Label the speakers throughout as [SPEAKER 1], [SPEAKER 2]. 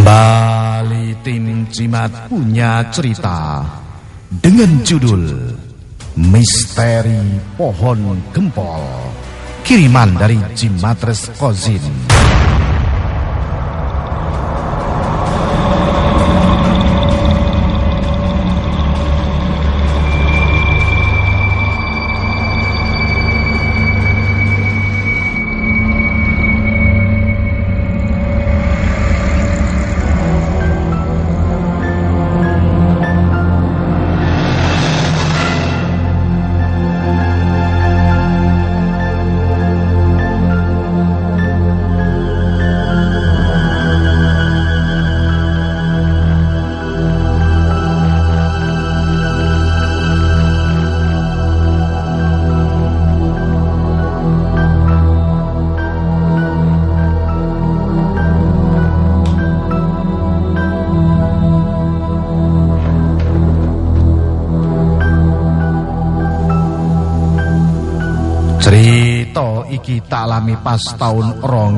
[SPEAKER 1] Kembali tim Jimat punya cerita dengan judul Misteri Pohon Gempol, kiriman dari Jimatres Kozin. Cerita iki tak alami pas tahun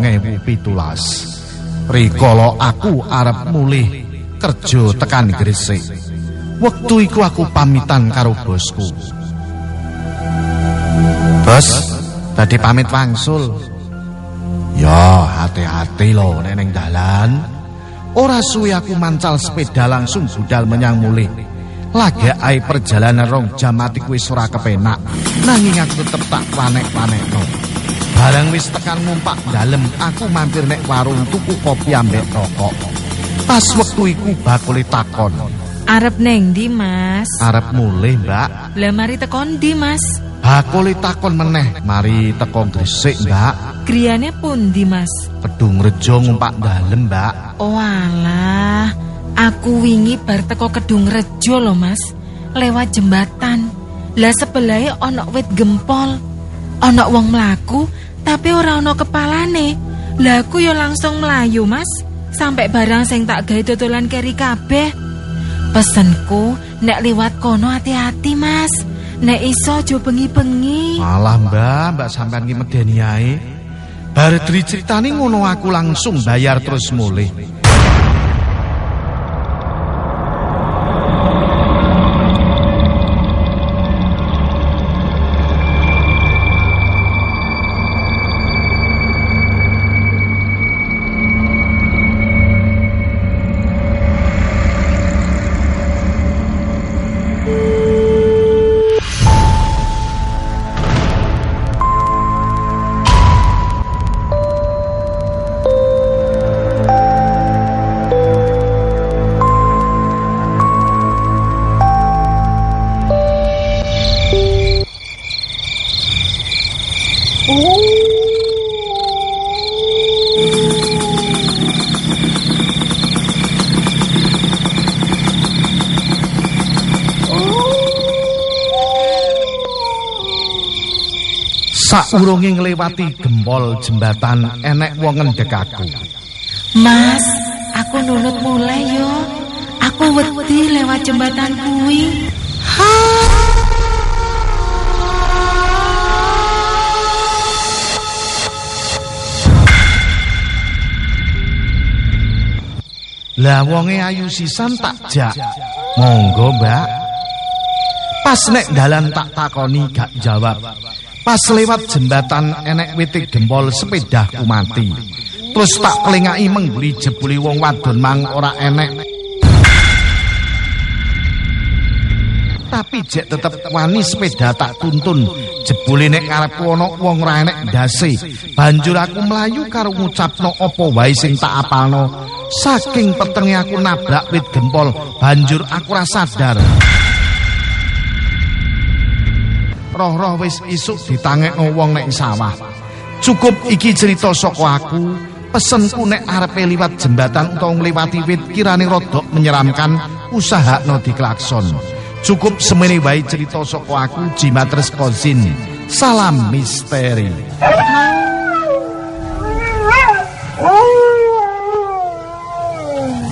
[SPEAKER 1] 2017. Rikala aku arep mulih kerja tekan Gresik. Wektu iku aku pamitan karo bosku. Bos, badhe pamit wangsul. Ya, hati-hati lho nek ning dalan. Ora suwe aku mancal sepeda langsung budal menyang mulih. Lagake perjalanan 2 jam atiku wis ora kepenak, nanging aku tetep tak panek-panekno. Barang wis tekan numpak dalem, aku mampir nek warung tuku kopi ambek rokok. Pas wektu iku bakule takon,
[SPEAKER 2] "Arep neng ndi, Mas?"
[SPEAKER 1] "Arep mulih, Mbak."
[SPEAKER 2] "Lah mari tekon ndi, Mas?"
[SPEAKER 1] Bakule takon meneh, "Mari teko Gresik, Mbak."
[SPEAKER 2] "Griyane pundi, Mas?"
[SPEAKER 1] "Kedungrejo ngumpak dalem, Mbak."
[SPEAKER 2] "Oh alah, aku wingi bar teko Kedungrejo lho, Mas. Lewat jembatan. Lah sebelahe ana wit gempol. Ana wong mlaku tapi ora ana kepalane. Lah aku ya langsung mlayu, Mas. Sampai barang sing tak gawe dodolan keri kabeh. Pesenku nek liwat kono hati-hati, Mas. Nek iso aja bengi-bengi."
[SPEAKER 1] "Malah, Mbak sampean ki medeni ae." Bar diceritani ngono aku langsung bayar terus mulih. Saurunge nglewati gempol jembatan enek wong ngendhek aku.
[SPEAKER 2] "Mas, aku nunut mulai yo. Aku wedi lewat jembatan kuwi."
[SPEAKER 1] Lah wonge ayu sisan tak jak. "Monggo, Mbak." Pas nek dalan tak takoni gak jawab. Pas lewat jembatan enek witik gempol sepedaku mati. Terus tak kelingaki mengguli jebuli wong wadon mang ora enek. Tapi jek tetep wani sepeda tak tuntun. Jebule nek karepku ana wong ora enek ndase. Banjur aku mlayu karo ngucapno apa wae sing tak apalno. Saking petenge aku nabrak wit gempol, banjur aku ora sadar. Roh-roh wis isuk ditangekno wong nek sawah. Cukup iki cerita saka aku. Pesenku nek arepe liwat jembatan utawa ngliwati wit kirane rodok menyeramkan, usahakno diklakson. Cukup semene wae cerita saka aku, Jimatres Kozin. Salam misteri.